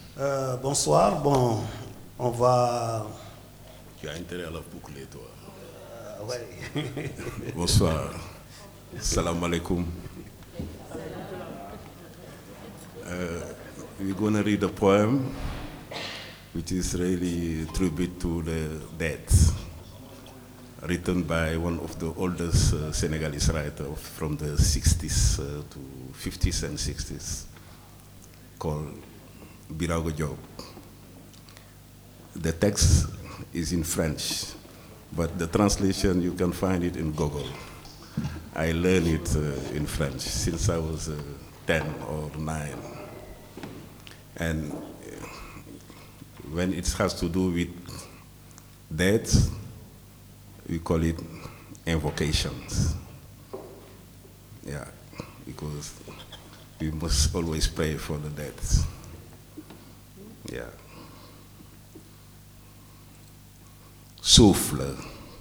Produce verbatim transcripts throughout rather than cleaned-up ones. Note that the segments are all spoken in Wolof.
Euh, bonsoir. Bon, on va. Tu as intérêt à la boucler, toi. Euh, ouais. Bonsoir. Salam alaikum. Uh, we're going to read a poem which is really a tribute to the dead, written by one of the oldest uh, Senegalese writers from the sixties uh, to fifties and sixties, called Birago Diop. The text is in French, but the translation, you can find it in Google. I learned it uh, in French since I was uh, ten or nine. And when it has to do with death, we call it invocations. Yeah, because we must always pray for the dead. Yeah. Souffle.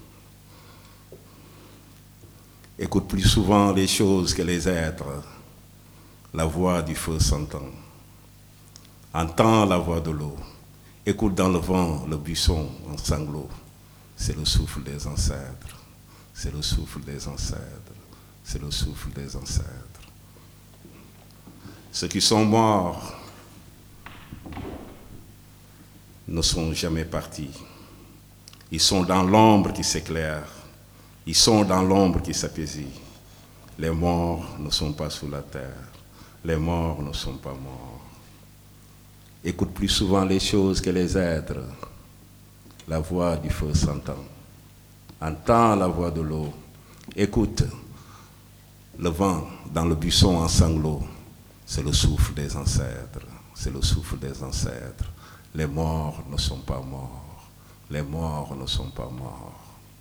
Écoute plus souvent les choses que les êtres. La voix du feu s'entend. Entends la voix de l'eau. Écoute dans le vent le buisson en sanglots. C'est le souffle des ancêtres. C'est le souffle des ancêtres. C'est le souffle des ancêtres. Ceux qui sont morts ne sont jamais partis. Ils sont dans l'ombre qui s'éclaire. Ils sont dans l'ombre qui s'apaisit. Les morts ne sont pas sous la terre. Les morts ne sont pas morts. Écoute plus souvent les choses que les êtres. La voix du feu s'entend. Entends la voix de l'eau. Écoute le vent dans le buisson en sanglots. C'est le souffle des ancêtres. C'est le souffle des ancêtres. Les morts ne sont pas morts. Les morts ne sont pas morts.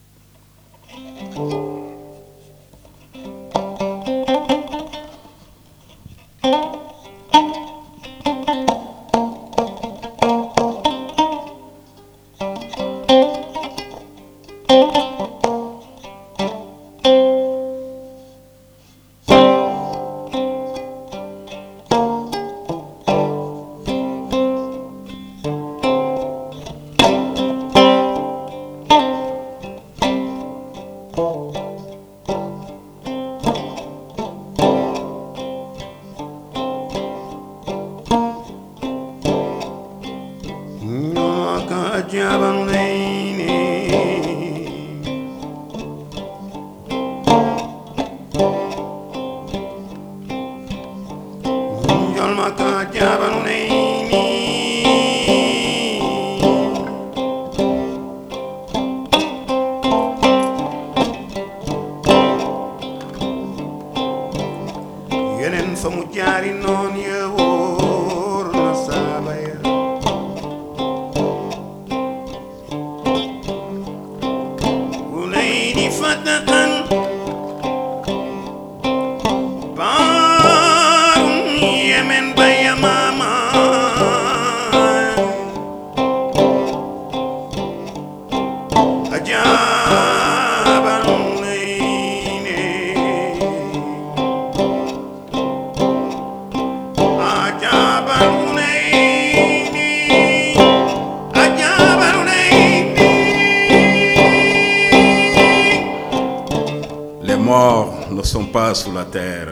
Sous la terre,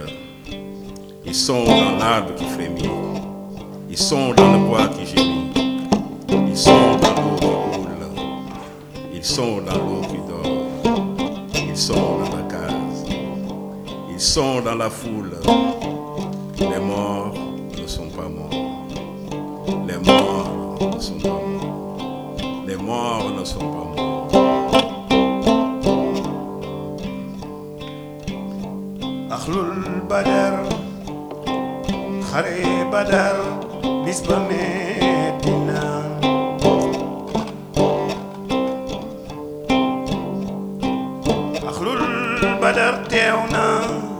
ils sont dans l'arbre qui frémit, ils sont dans le bois qui gémit, ils sont dans l'eau qui coule, ils sont dans l'eau qui dort, ils sont dans la case, ils sont dans la foule. Les morts ne sont pas morts, les morts ne sont pas morts, les morts ne sont pas morts. Akhlul Badar, Khare Badar, Bisba Medina. Akhlul Badar Teuna,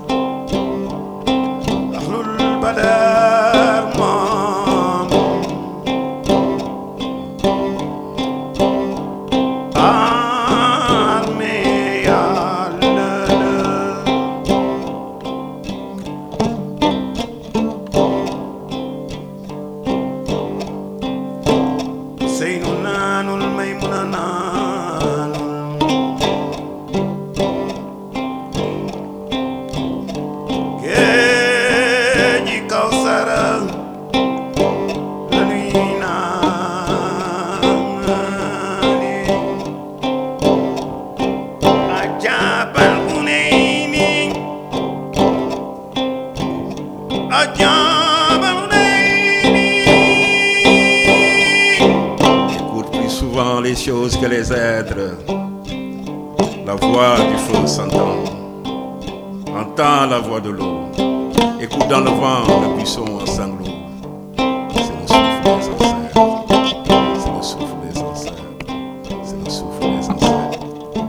Akhlul Badar Mam. Arme ya Seynu naanul Maymuna naanul géeji Kawsara la nuy naani ajaabal Unayni ajaabal Unayni. Écoute plus souvent les choses que les êtres. La voix du feu s'entend. Entends la voix de l'eau. Écoute dans le vent le buisson en sanglots. C'est le souffle des ancêtres. C'est le souffle des ancêtres. C'est le souffle des ancêtres.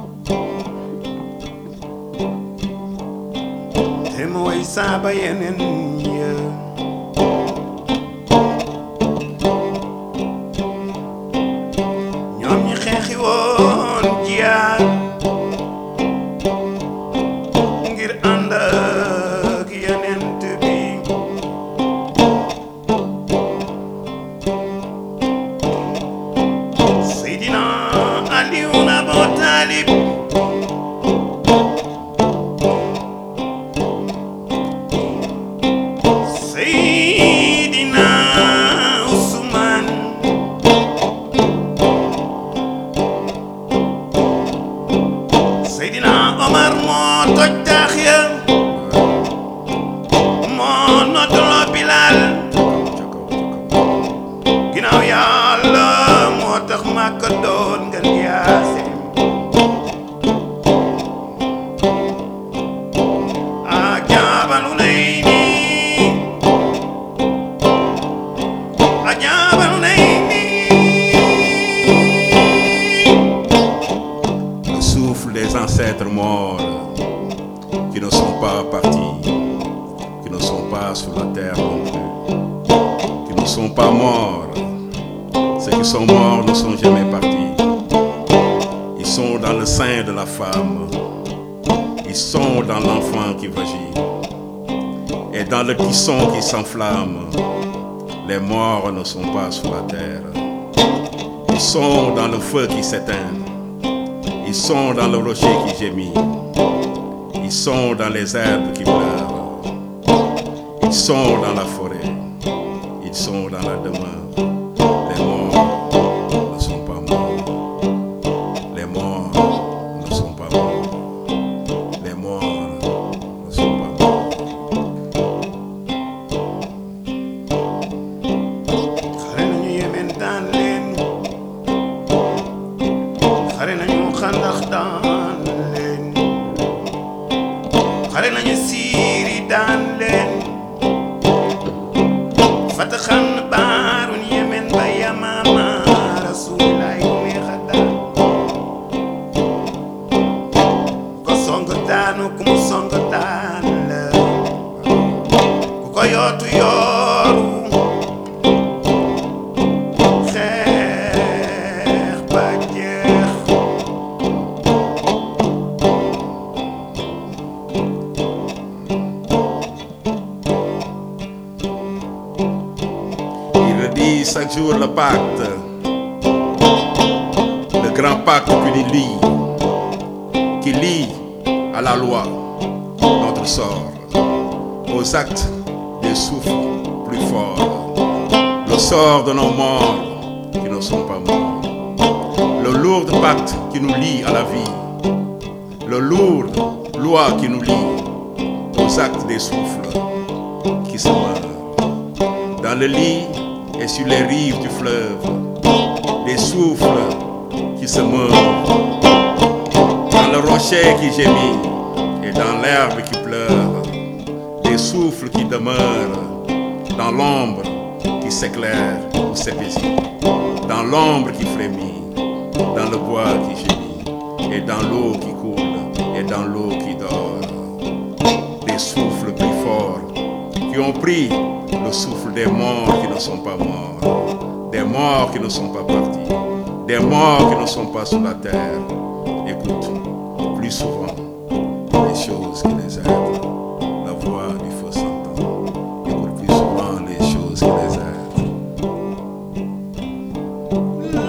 te mooy saaba yeneen ya ñoom ñi xeexi woon jiyaar ngir ànd ak yenent bi Seydina Aliyun Abu Talib Seydina Usman Seydina Omar moo toj taax ya moo noddaloo Bilal ginnaaw Yàlla moo tax Makka doon ngeen Yaasin ajaabal Unayni ajaabal Unayni. Le souffle des ancêtres morts qui ne sont pas partis, qui ne sont pas sur la terre non plus, qui ne sont pas morts. Ceux qui sont morts ne sont jamais partis. Ils sont dans le sein de la femme. Ils sont dans l'enfant qui vagit. Et dans le buisson qui s'enflamme, les morts ne sont pas sur la terre. Ils sont dans le feu qui s'éteint. Ils sont dans le rocher qui gémit. Ils sont dans les herbes qui pleurent. Ils sont dans la forêt. Ils sont dans la demeure. Les morts ne sont pas morts. Les morts ne sont pas morts. Les morts ne sont pas morts. xare nañu Yemen daan leen xare nañu Xandax daan leen xare nañu Siiri daan leen fataxan baarun Yemen ba Yamaama Rasuulullaay neexa daan ko song daanu ku mu song daan la ku ko yootu yooru xeex ba jeex. Il redit chaque jour le pacte, le grand pacte qui nous lie, qui lie à la loi notre sort, aux actes des souffles plus forts, le sort de nos morts qui ne sont pas morts, le lourd pacte qui nous lie à la vie, le lourd loi qui nous lie aux actes des souffles qui se meurent. Dans le lit et sur les rives du fleuve, des souffles qui se meurent. Dans le rocher qui gémit et dans l'herbe qui pleure, des souffles qui demeurent. Dans l'ombre qui s'éclaire ou s'épaissit, dans l'ombre qui frémit, dans le bois qui gémit, et dans l'eau qui coule, et dans l'eau qui dort. Des souffles plus forts qui ont pris le souffle des morts qui ne sont pas morts, des morts qui ne sont pas partis, des morts qui ne sont pas sur la terre. Écoute plus souvent les choses que les êtres, la voix du feu s'entend. Écoute plus souvent les choses que les êtres.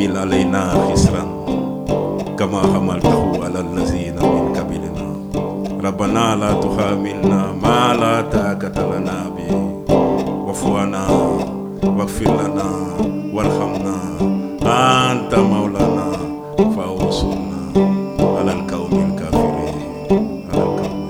تحمل علينا خسرا كما حملته على الذين من قبلنا ربنا لا تحملنا ما لا طاقة لنا به واعف عنا واغفر لنا وارحمنا أنت مولانا فانصرنا على القوم الكافرين على القوم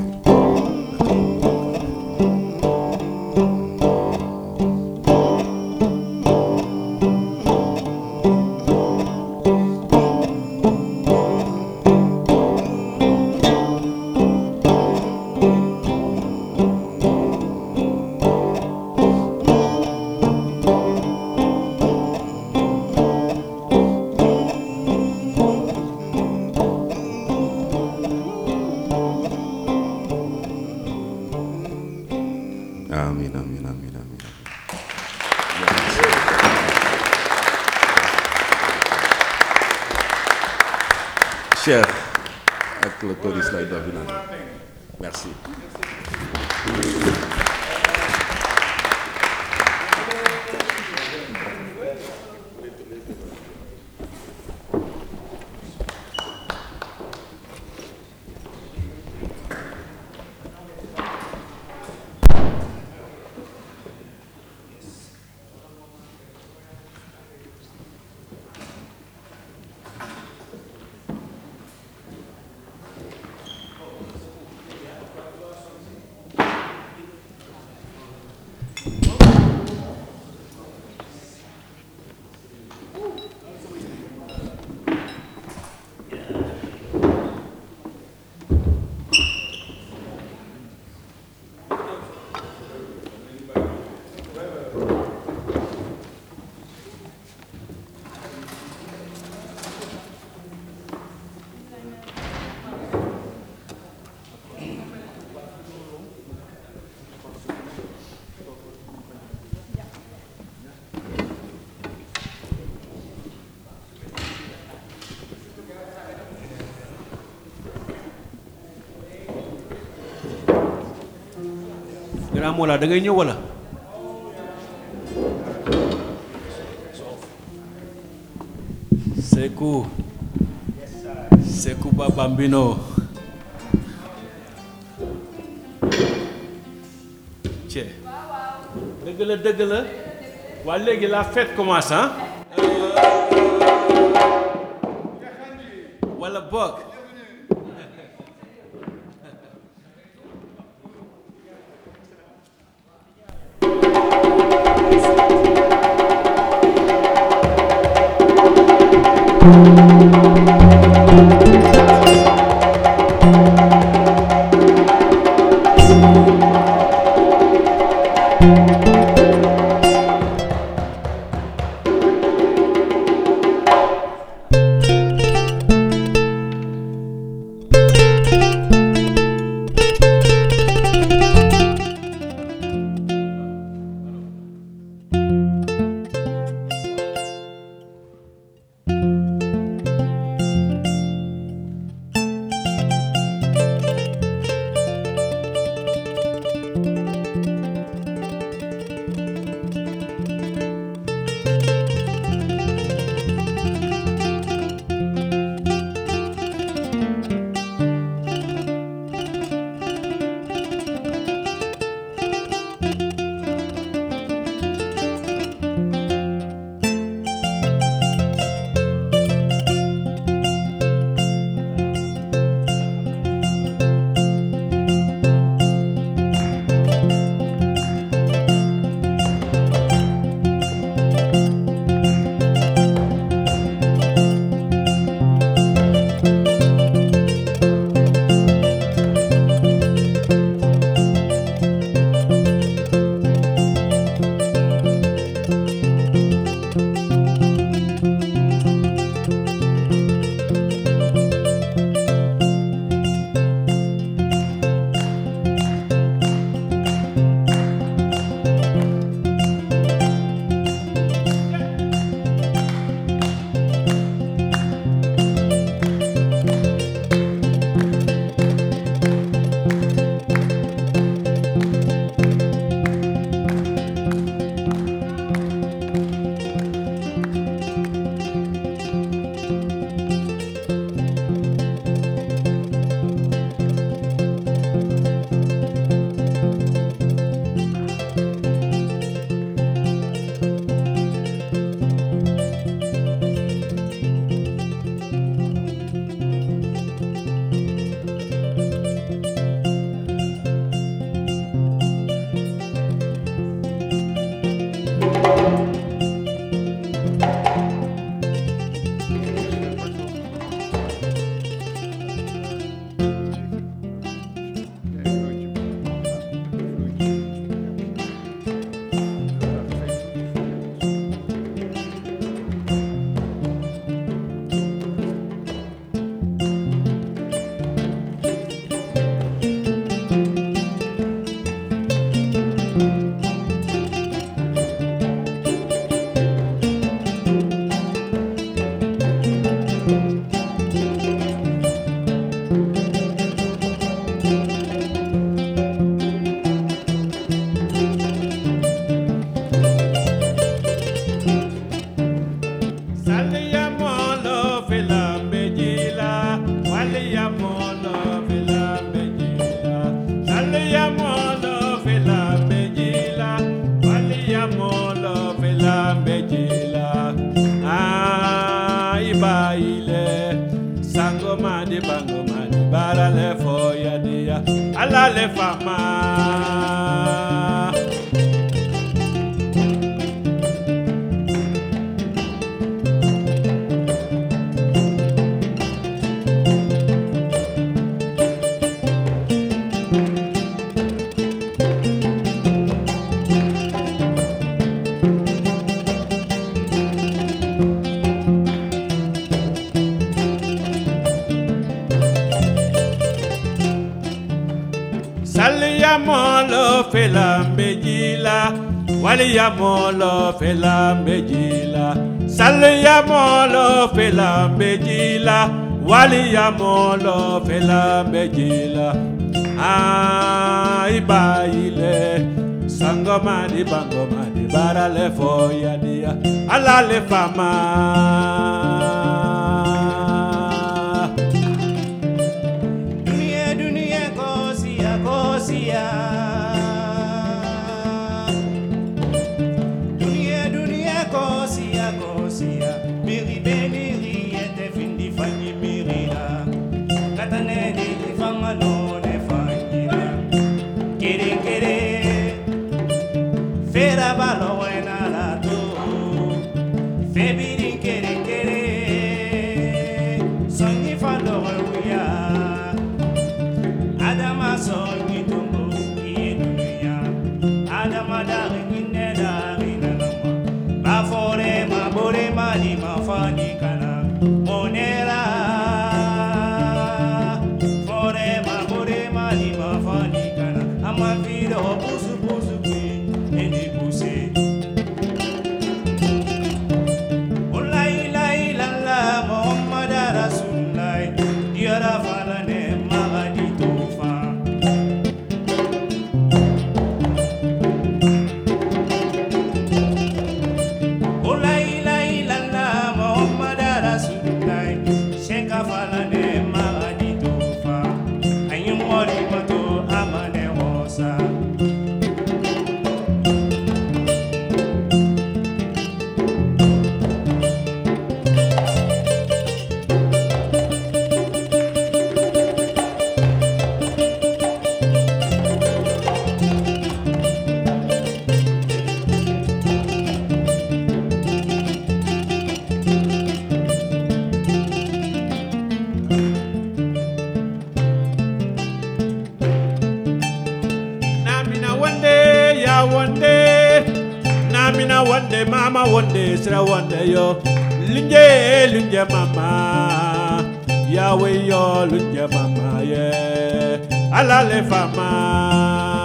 Amin, amin, amin, amin. Cher, avec le choriste là, il doit venir. Merci. Grand Mollah da ngay ñëw wala Sekou Sekou Babambino Tiens dëgg la dëgg la waa léegi la fête commence hein wala boog Alla le fama Saliyamolo felambejila waliyamolo felambejila Saliyamolo felambejila waliyamolo felambejila Ay baile sangoma di bangoma di barale foya dia ala le fama Dunia dunia kosia kosia miri beniri ete findi fanyi mirira katane di fama no ne fanyira kere kere fera balo wena la to febiri kere kere sonyi fando weya adama sonyi tumbo Adamadari kinedari nanama Bafore ma bore mali ma fani kana Monera Fore ma bore mali ma fani kana Ama fido busu busu kwi Eni buse Ulai lai lalla Muhammad Rasulullah Diara falane magadi tufa one day, Namina one day, Mama one day, Sra one day, yo, Linje, Linje Mama, Yahweh, yo, Linje Mama, yeah, Allah le fama.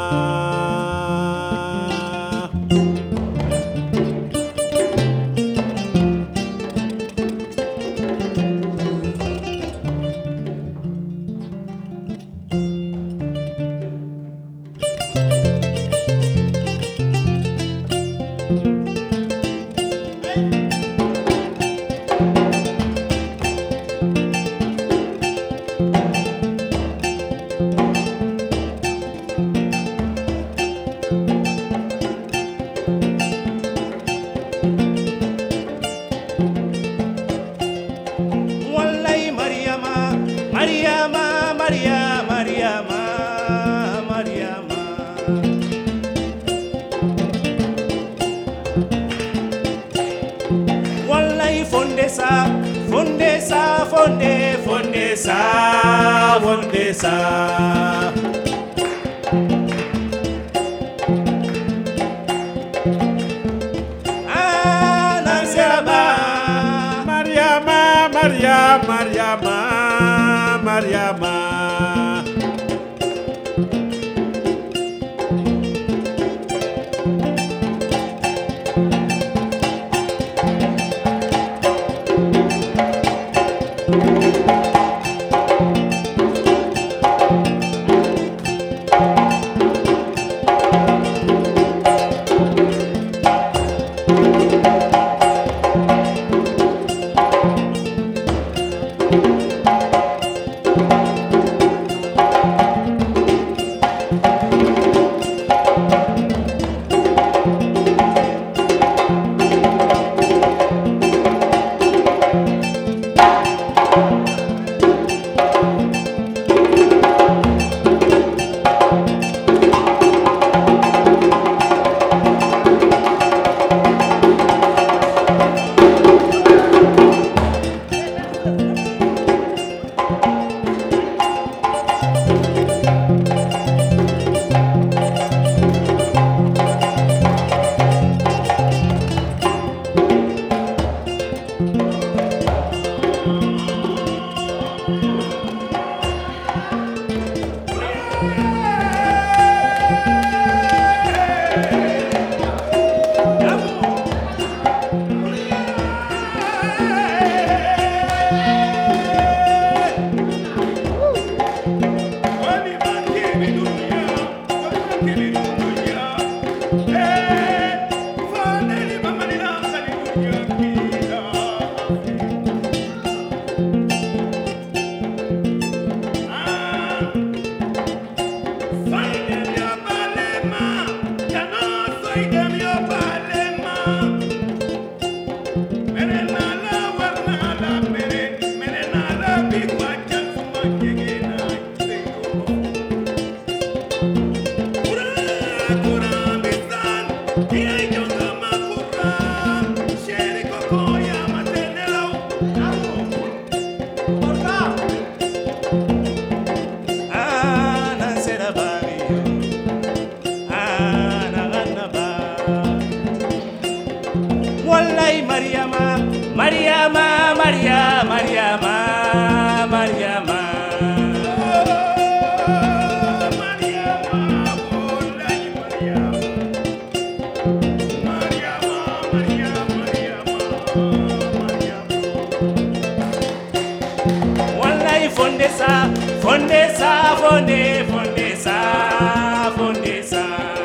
Fondesa, fonde, fondesa, fondesa. Ah, Nanseraba, Mariama, Mariama, Mariama, Mariama. Mariama, Maria, Mariama, Mariama. Wallahi fondesa, fondesa, fonde, fondesa, fondesa.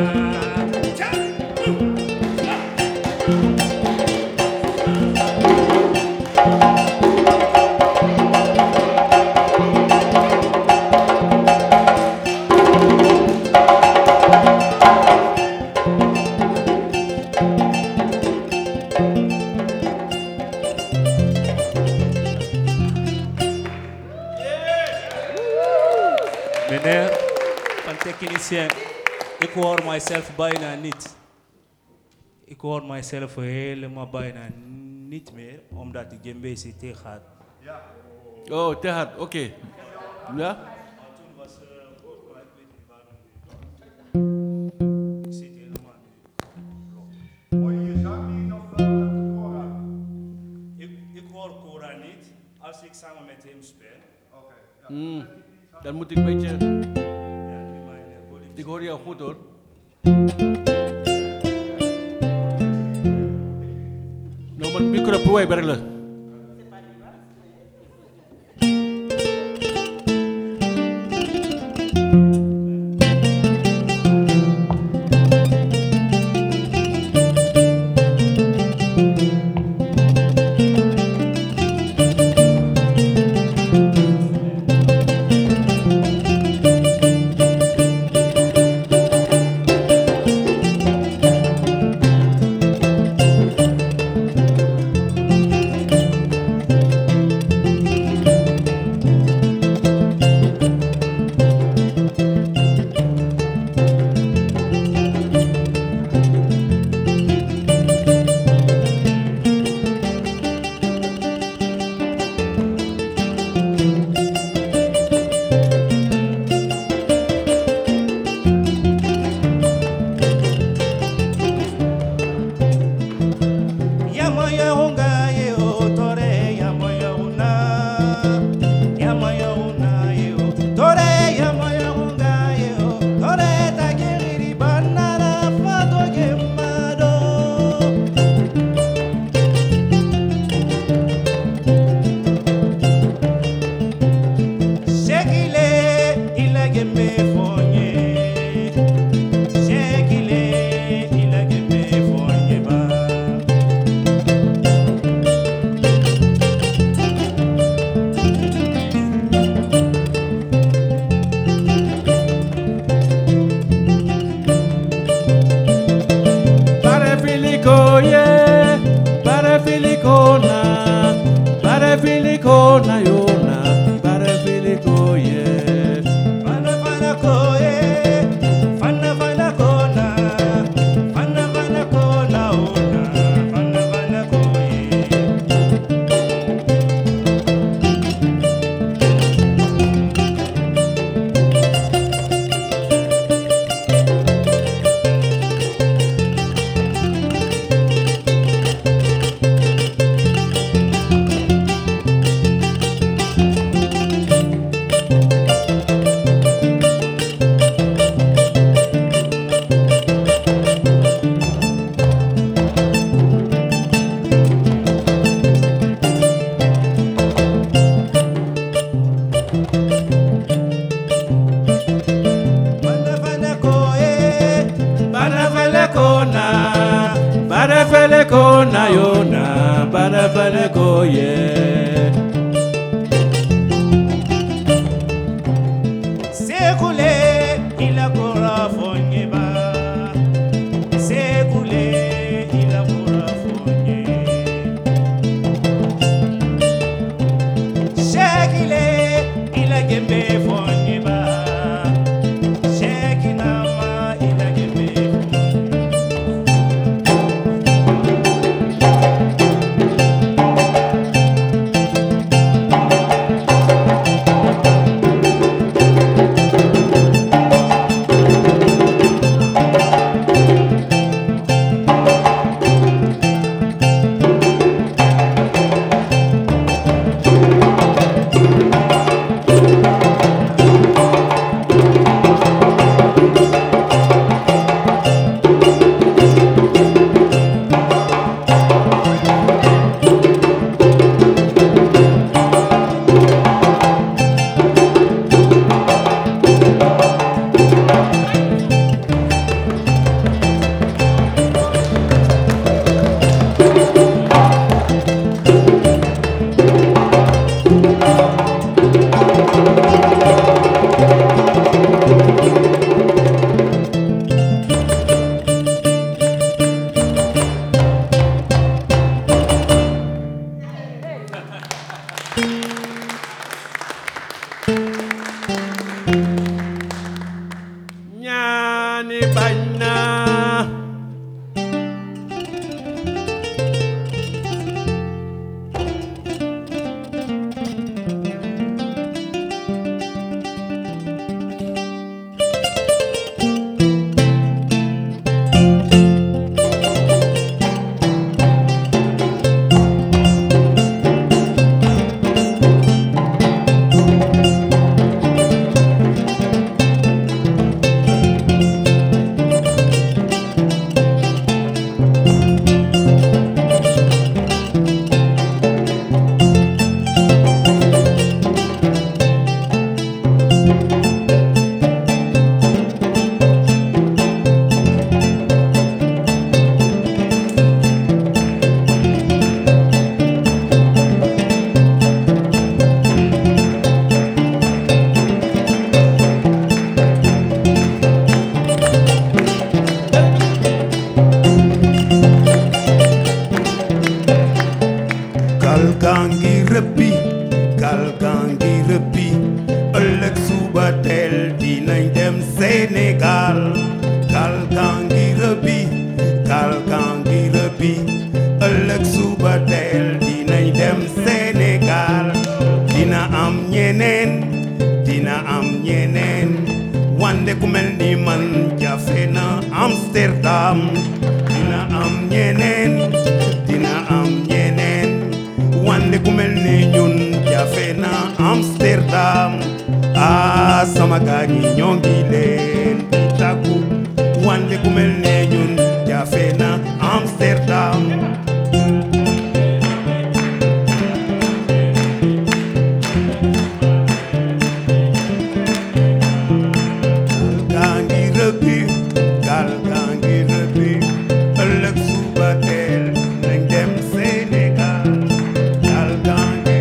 Meneer van technicien, ik hoor mijzelf bijna niet. Ik hoor mijzelf helemaal bijna niet meer, omdat ik een beetje te gaat. Ja. Oh, te hard, oké. Okay. Ja? Toen was het ook, maar ik weet niet waarom. Ik zit helemaal nu. Hoor je je zang niet of de Koran? Ik, ik hoor Koran niet als ik samen met hem speel. Oké. Mm. Dan moet ik een beetje... Ja, die mijn volume. Ik hoor jou goed hoor. Nou, mijn micro prooi berlen. Filikona yona, bare filiko ye. Fana fana koye, fana fana kona, fana fana kona ona, fana fana koye. yeah. Sekule ila kora fonyeba. Sekule ila kora fonye. Shekile ila gembe fonyeba. Shekinama ila gembe Nyani bana. Galgangi rëbbi galgangi rëbbi ëllëg suba teel dinañ dem Sénégal galgangi rëbbi galgangi rëbbi ëllëg suba teel dinañ dem Sénégal dina am ñeneen dina am ñeneen wande ku mel ni man jafe na Amsterdam dina am ñeneen dina am ñeneen wande ku mel ni ñun jafe na Amsterdam ah sama gaañi ñoo ngi leen di tàggu wande ku mel ni ñun jafe na Amsterdam galgangi rëbbi galgangi rëbbi ëllëg suba teel nañ dem Sénégal galgangi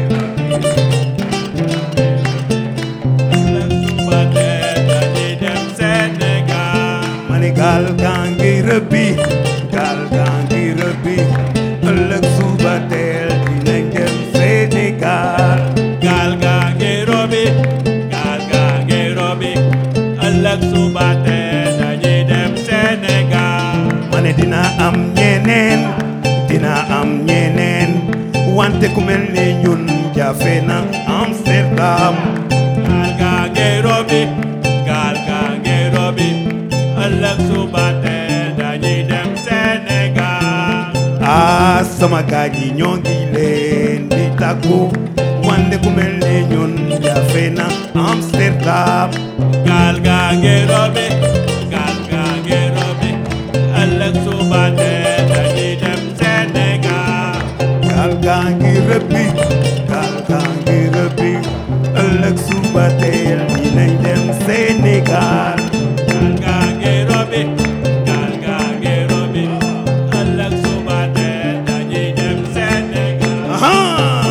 galgangi rëbbi galgangi rëbbi ëllëg suba teel dinañ dem Sénégal Galgangi rëbbi galgangi rëbbi ëllëg suba teel dañuy dem Sénégal. ma ne dina am ñeneen dina am ñeneen wante ku mel ni ñun jafe na Amsterdam Galgangi rëbbi galgangi rëbbi ëllëg suba teel dañuy dem Sénégal. ah sama gaaj yi ñoo ngi leen di tàggu wante ku mel ni ñun jafe na Amsterdam Galgangi rëbbi galgangi rëbbi ëllëg suba teel dañuy dem Sénégal. galgangi rëbbi galgangi rëbbi ëllëg suba teel dinañ dem Sénégal Galgangi rëbbi galgangi rëbbi ëllëg suba teel dañuy dem Sénégal. aha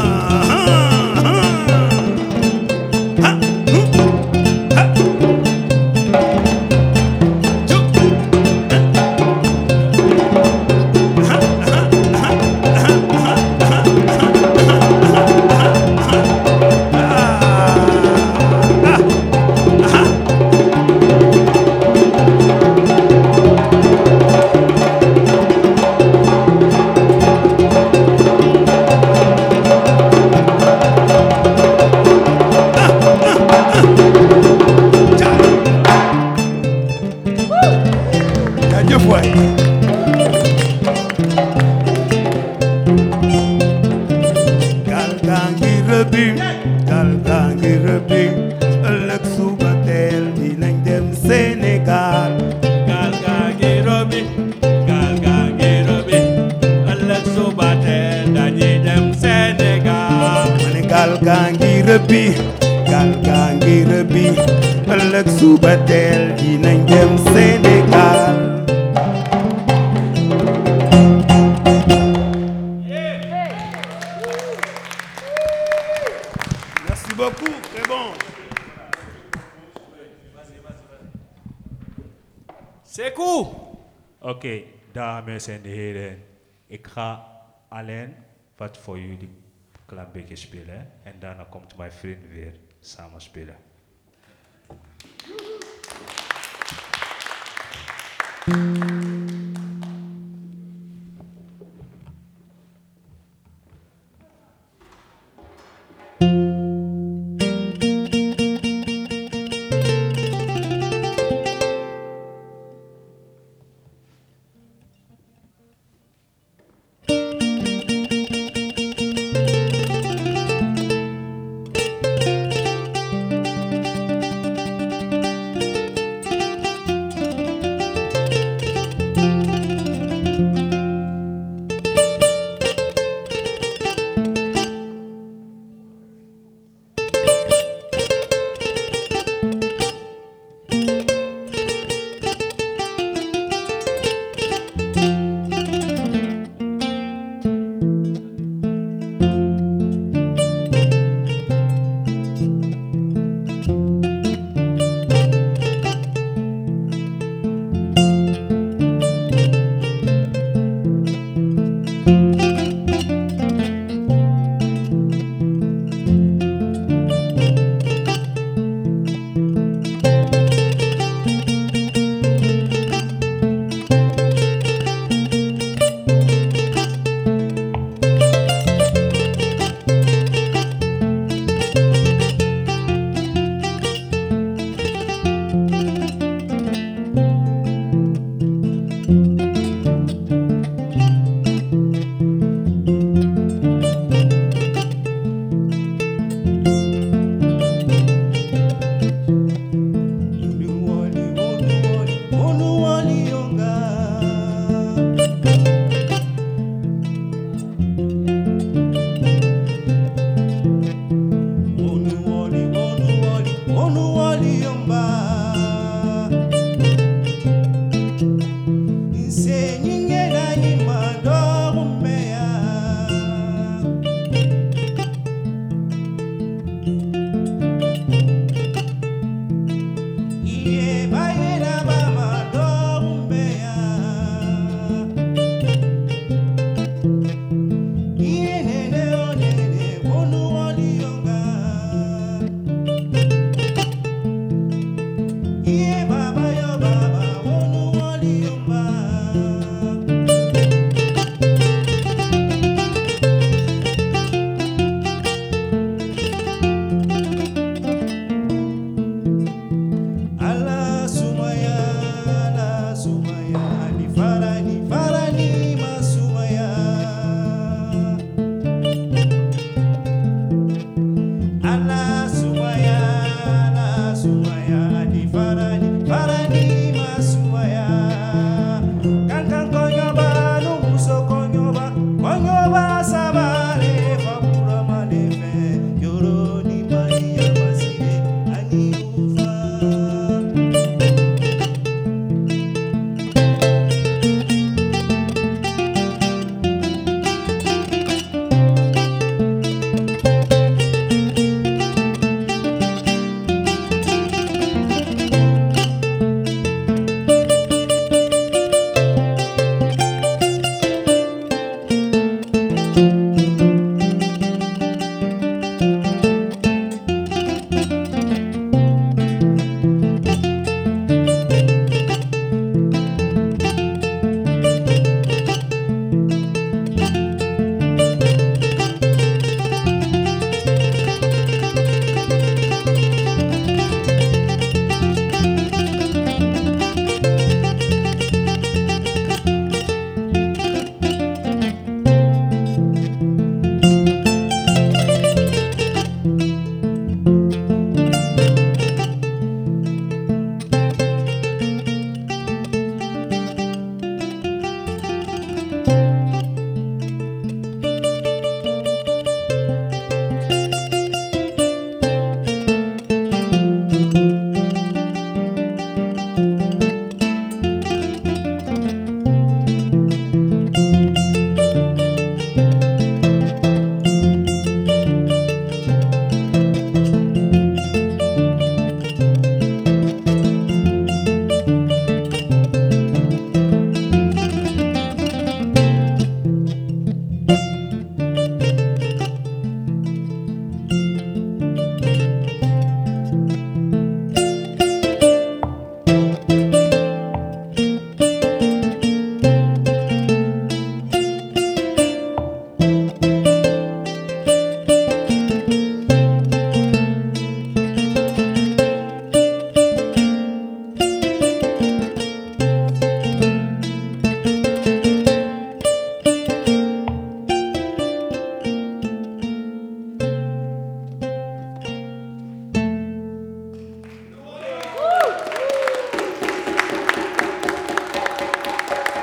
jërëjëf waay. Gaal gaa ngi rëbbi gaal gaa ngi rëbbi ëllëg suba teel dinañ dem Sénégal. Gaal gaa ngi rëbbi gaal gaa ngi rëbbi ëllëg suba teel dañuy dem Sénégal. ma ne gaal gaa ngi rëbbi gaal gaa ngi rëbbi ëllëg suba teel dinañ dem Sénégal. Merci beaucoup, c'est bon. Sekou. Oké, dames en heren. Ik ga alleen wat voor jullie klein beetje spelen. En daarna komt mijn vriend weer samen spelen.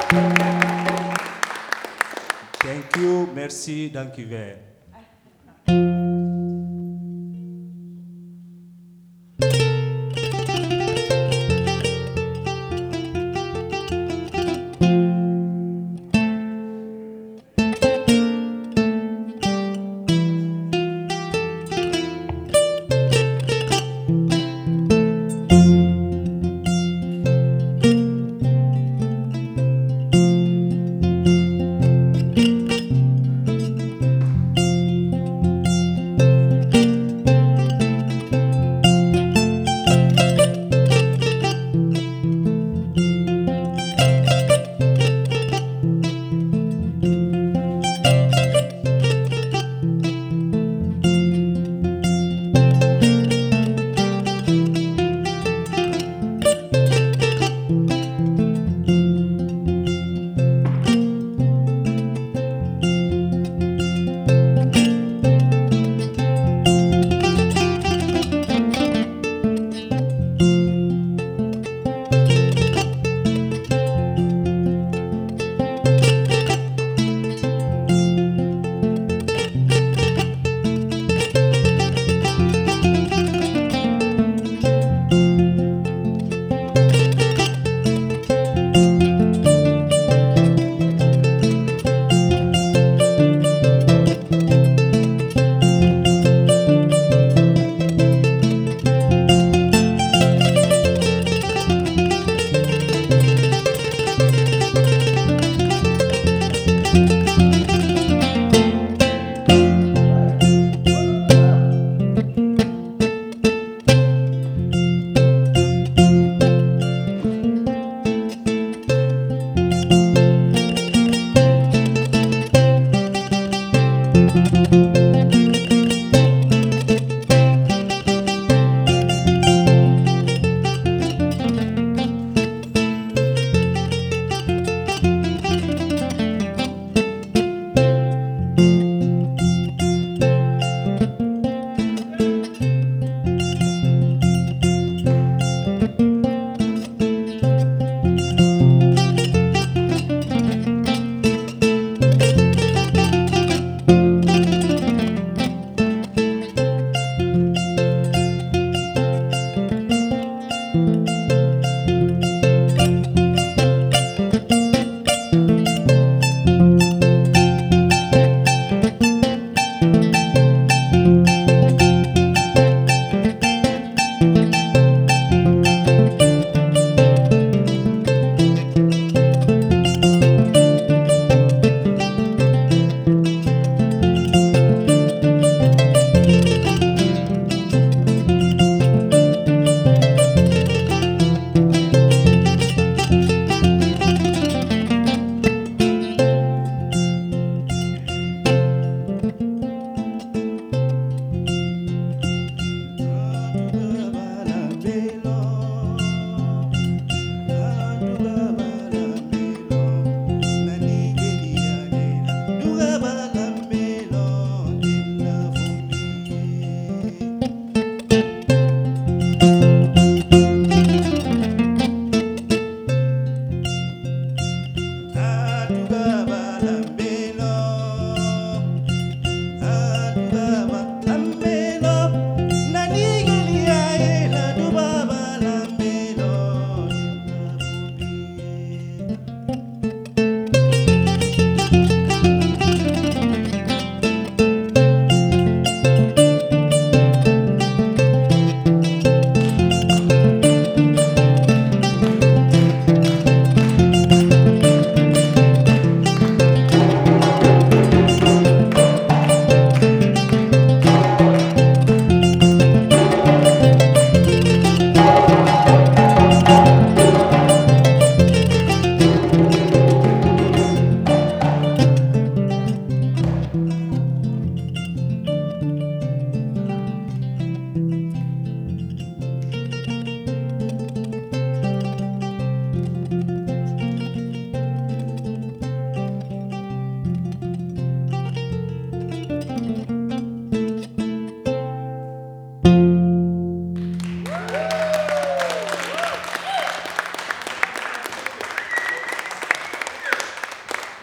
Thank you, merci, dankjewel.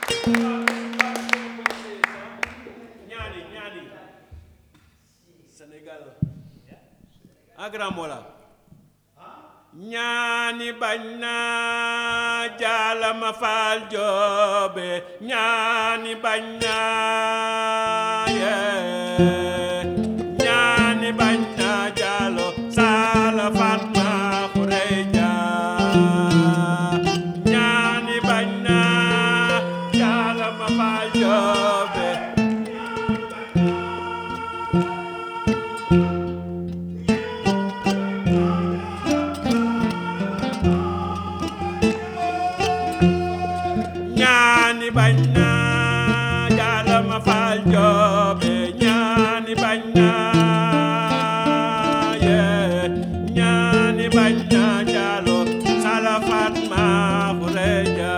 ñaani ñaani Sénégal a grand mola ñaani bañ na jaalama faal joobe ñaani bañ na yee ñaani bañ na jaalo saala fatma xureja ñaani bañ na jaalama faal joobe ñaani bañ na jaalama faal joobe ñaani bañ na yee ñaani bañ na jaalo sala fatma xureja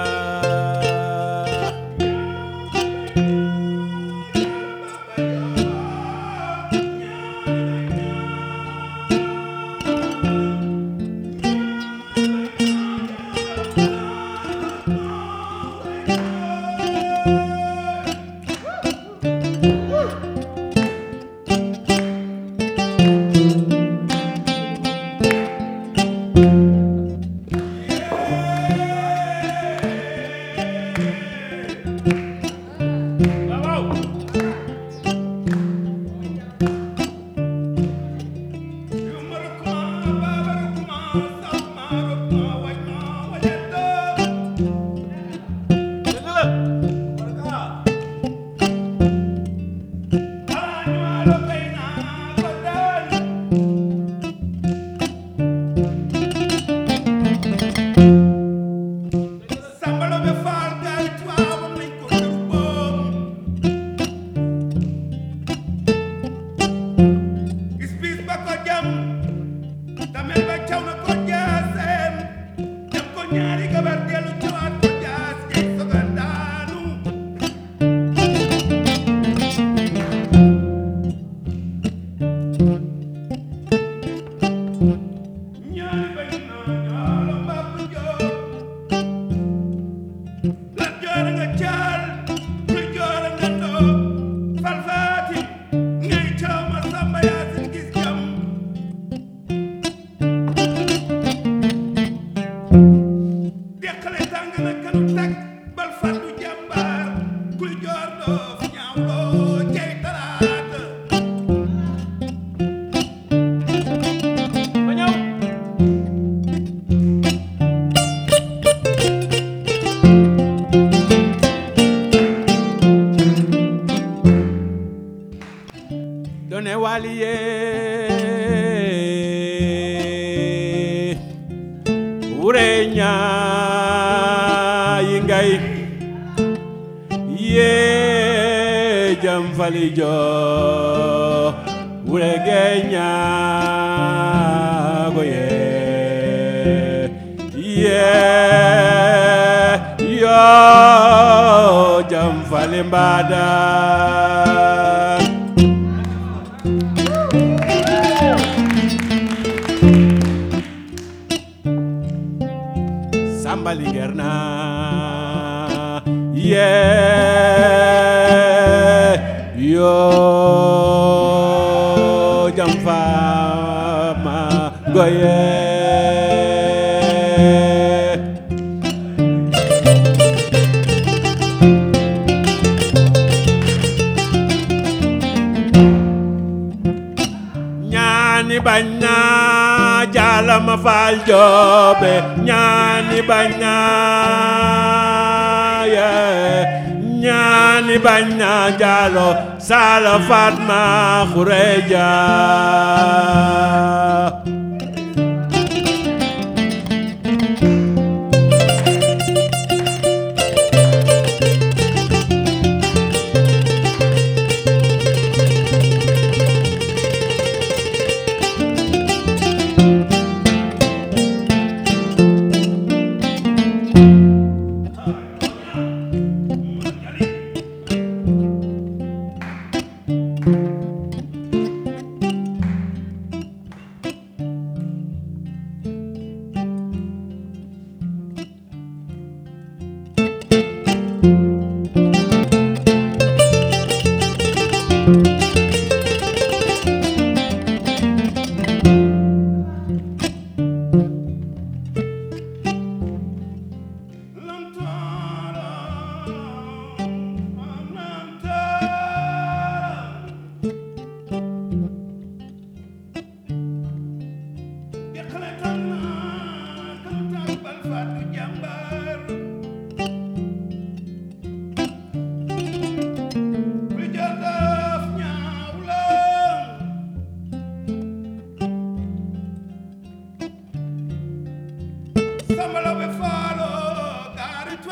done waliye urenya yingay ye jam falijo uregenya goye ye yo jam falimbada Lingerna yeah yo jamfa ma goye ñaani bañna jaalama faal joobe ñaani bañna yee ñaani bañna jaalo sala fatma xureja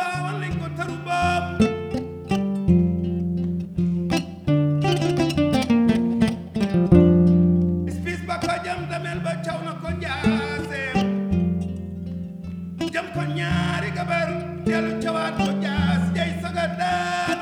baawan lañ ko taru baam ispis ba ko jam damel ba caw na ko njaaseem jam ko ñaari gabar delu cawaat ko jaas jay saga daanu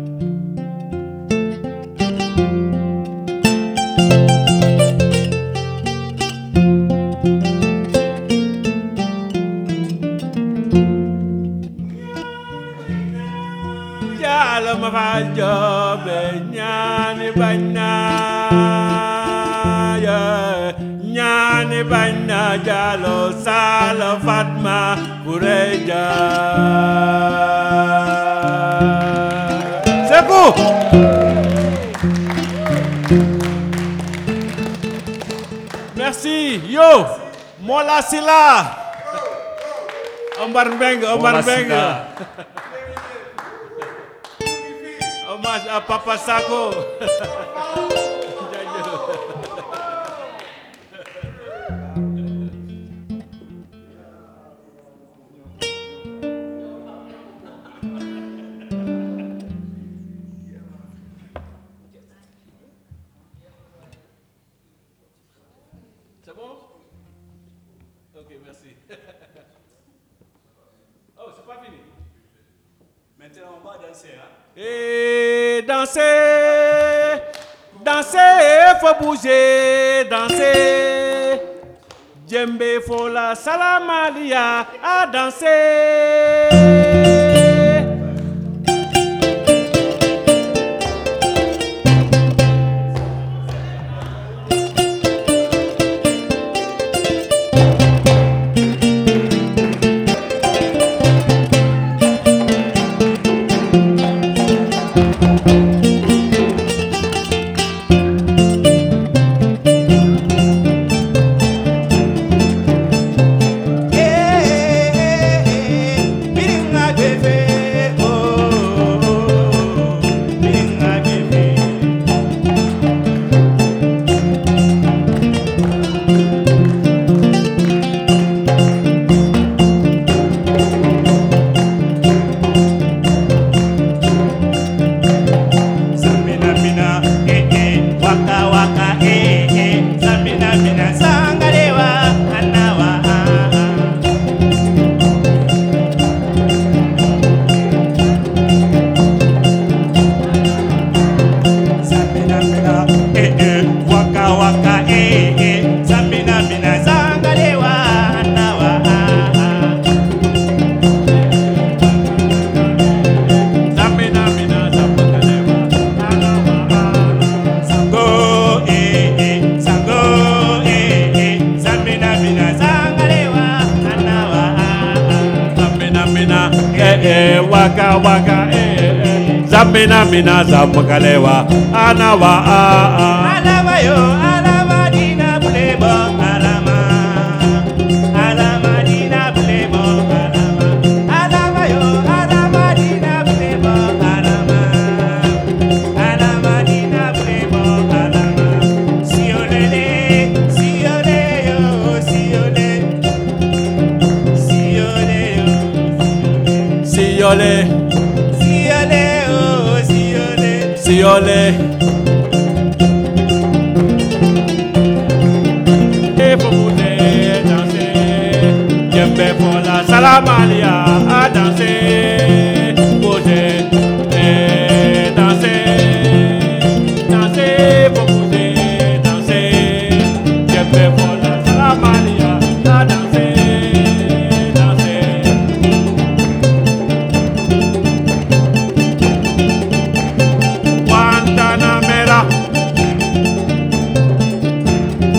Jalo ma fa jobe ñaani bañ na ya ñaani bañ na jalo sala fatma kureja Seku Merci yo Mola Sila Omar Mbeng Omar Mbeng Hommage à Papa Sako. C'est bon? Ok, merci. Oh, c'est pas fini. Maintenant, on va danser, hein? Et danser, danser, faut bouger, danser. Djembe faut la salamalia à danser. Waka waka eh Zamina mina zamukalewa anawa ah alama yo alama dina bulebo alama alama dina bulebo alama alama yo alama dina bulebo alama alama dina bulebo alama siolele siole yo siole siole yo Siole siole oh siole Siole Et faut bouger, danser Djembe pour la salamalia à danser Bouger et danser Danser, faut bouger, danser Djembe pour la salamalia à danser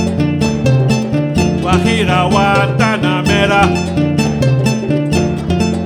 Wahira Guantanamera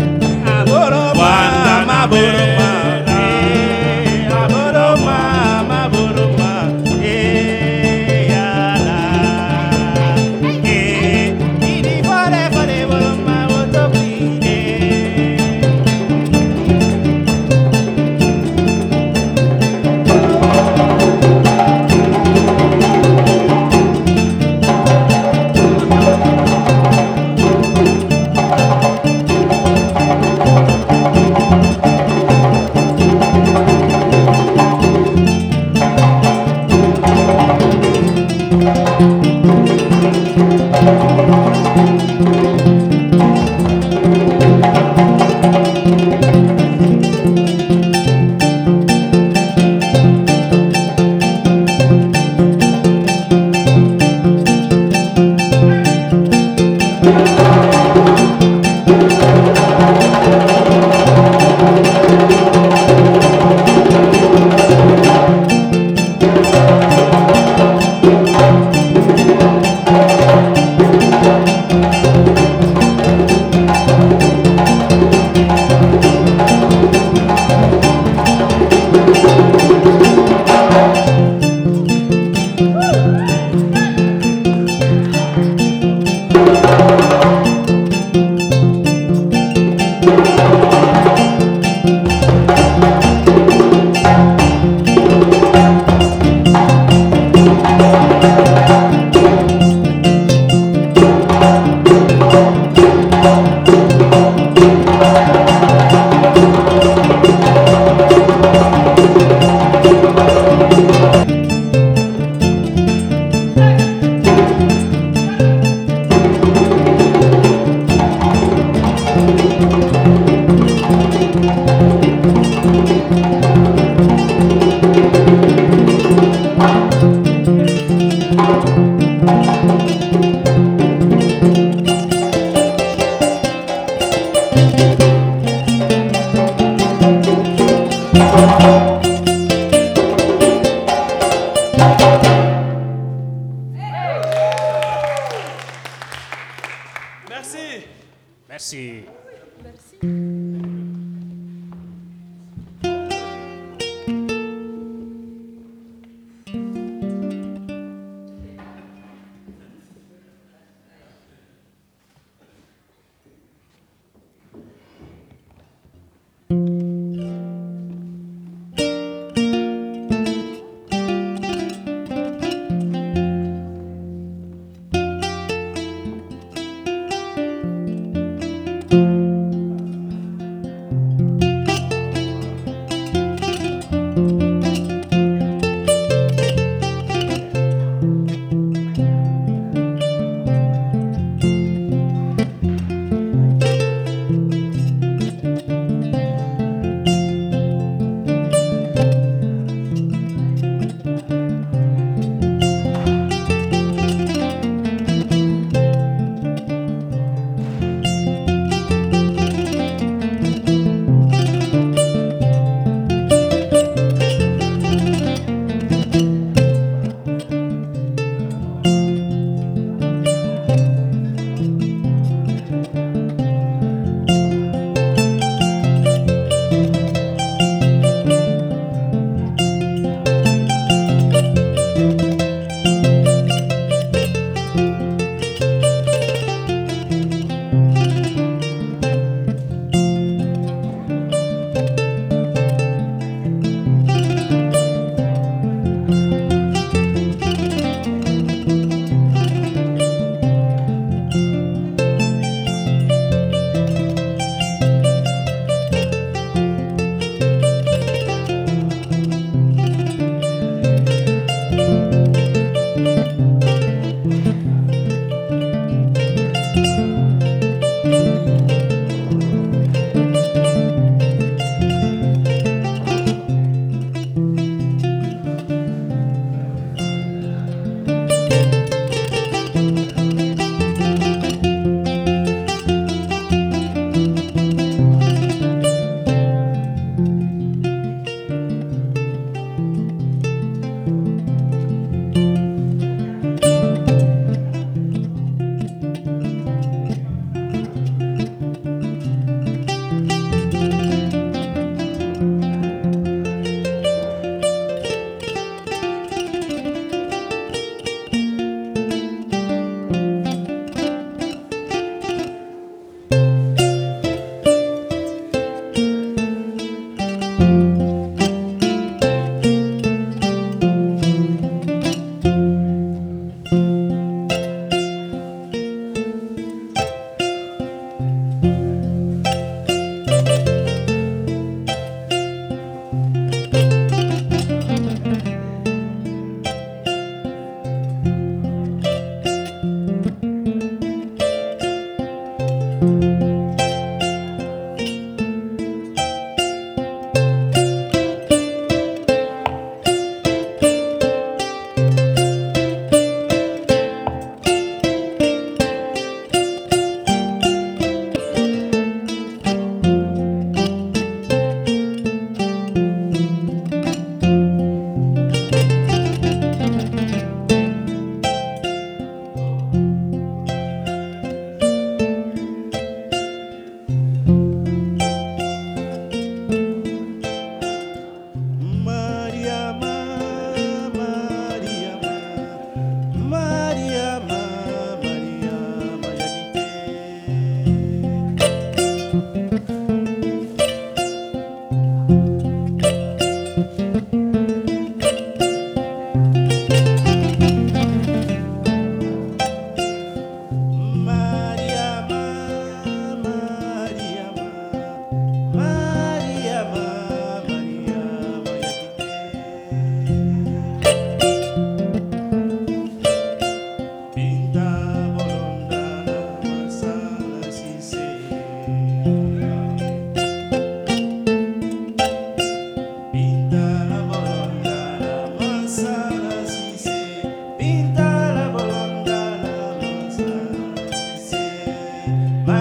Merci. Merci.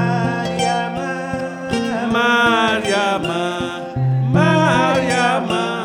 Mariama, Mariama.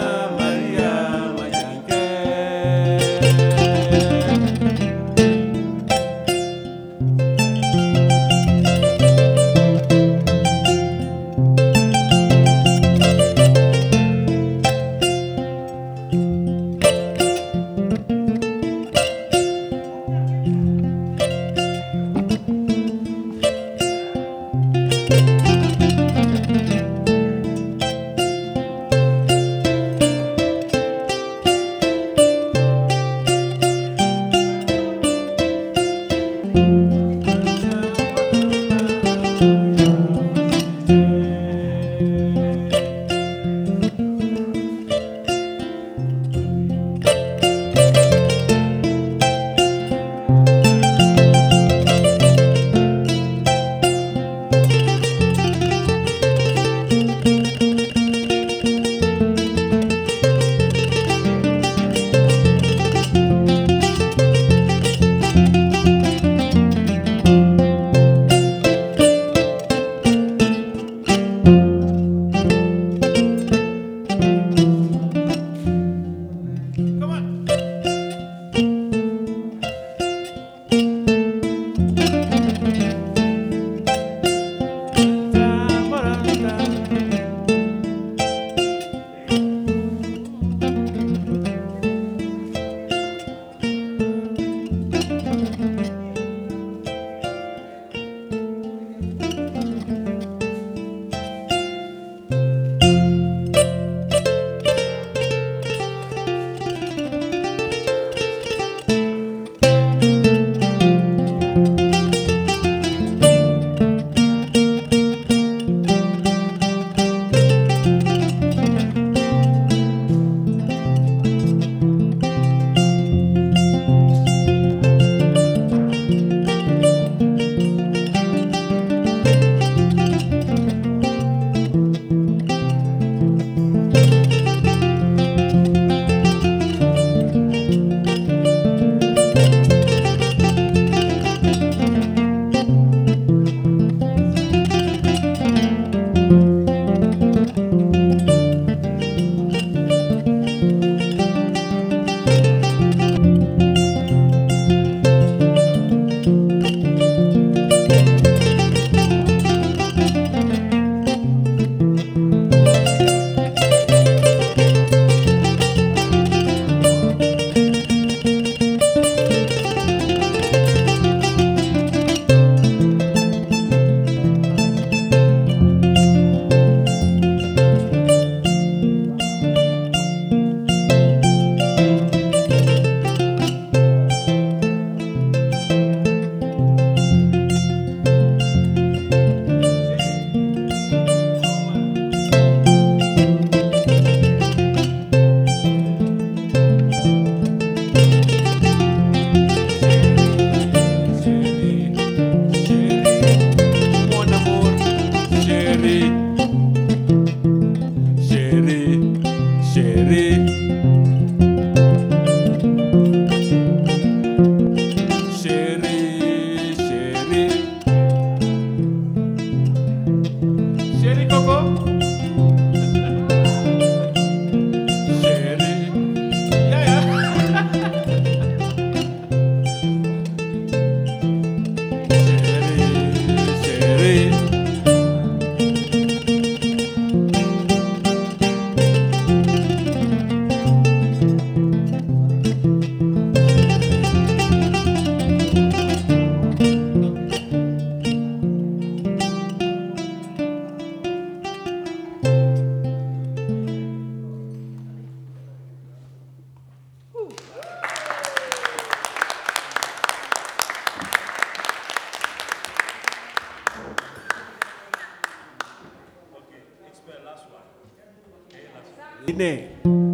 Nee.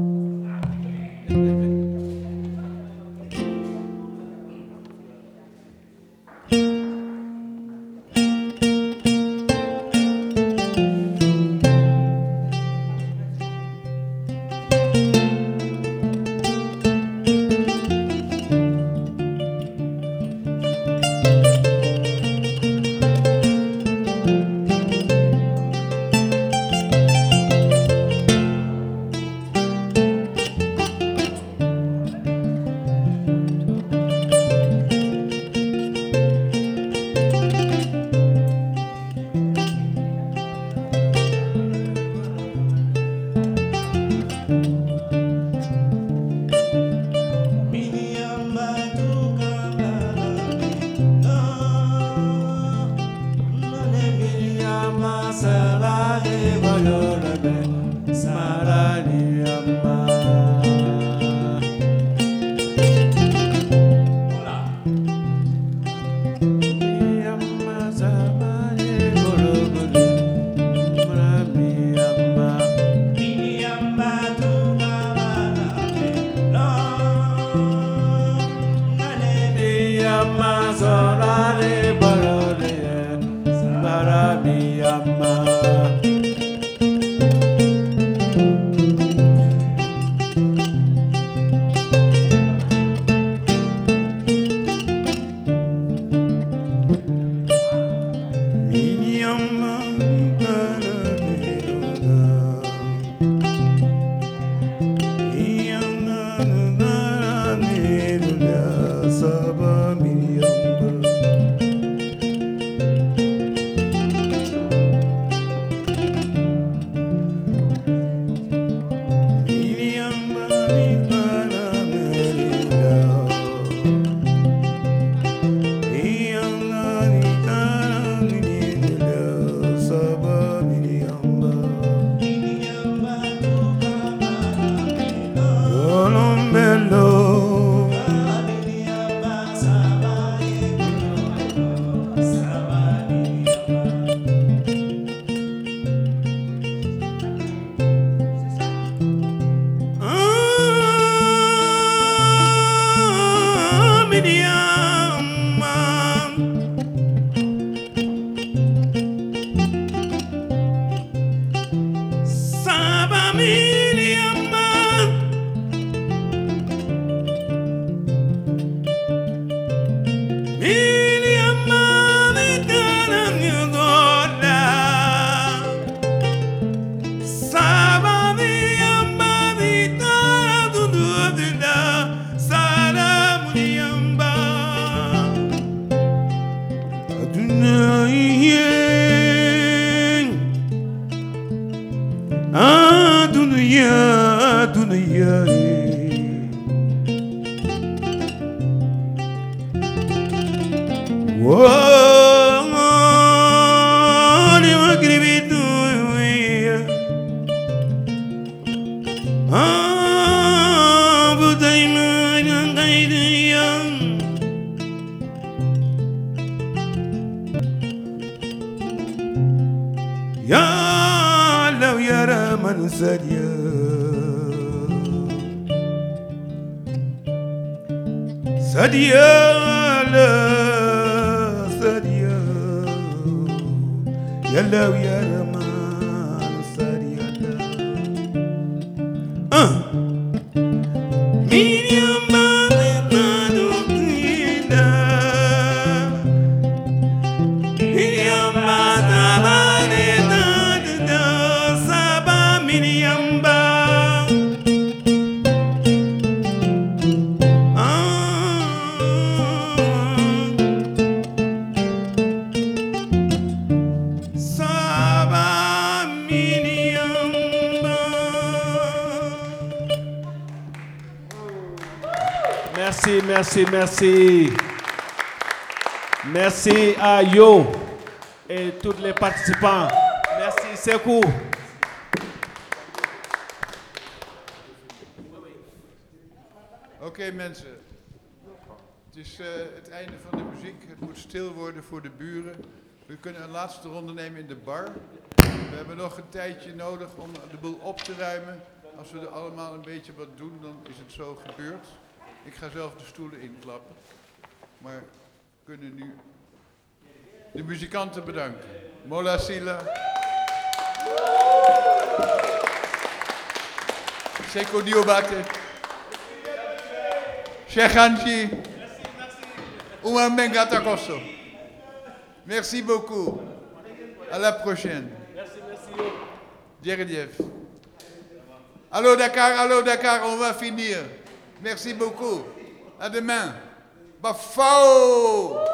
Merci, merci, merci. Merci à Yo et tous les participants. Merci, Sekou. Oké okay, mensen, het is uh, het einde van de muziek. Het moet stil worden voor de buren. We kunnen een laatste ronde nemen in de bar. We hebben nog een tijdje nodig om de boel op te ruimen. als we er allemaal een beetje wat doen, dan is het zo gebeurd. Ik ga zelf de stoelen inklappen. Maar we kunnen nu de muzikanten bedanken. Mola Sila. Seko Diobate. Cheikh Anji. Oumar Mengata Kosso. Merci beaucoup. À la prochaine. Merci, merci. Djeredjev. Allô Dakar, allô Dakar, on va finir. Merci beaucoup. À demain. Bafao!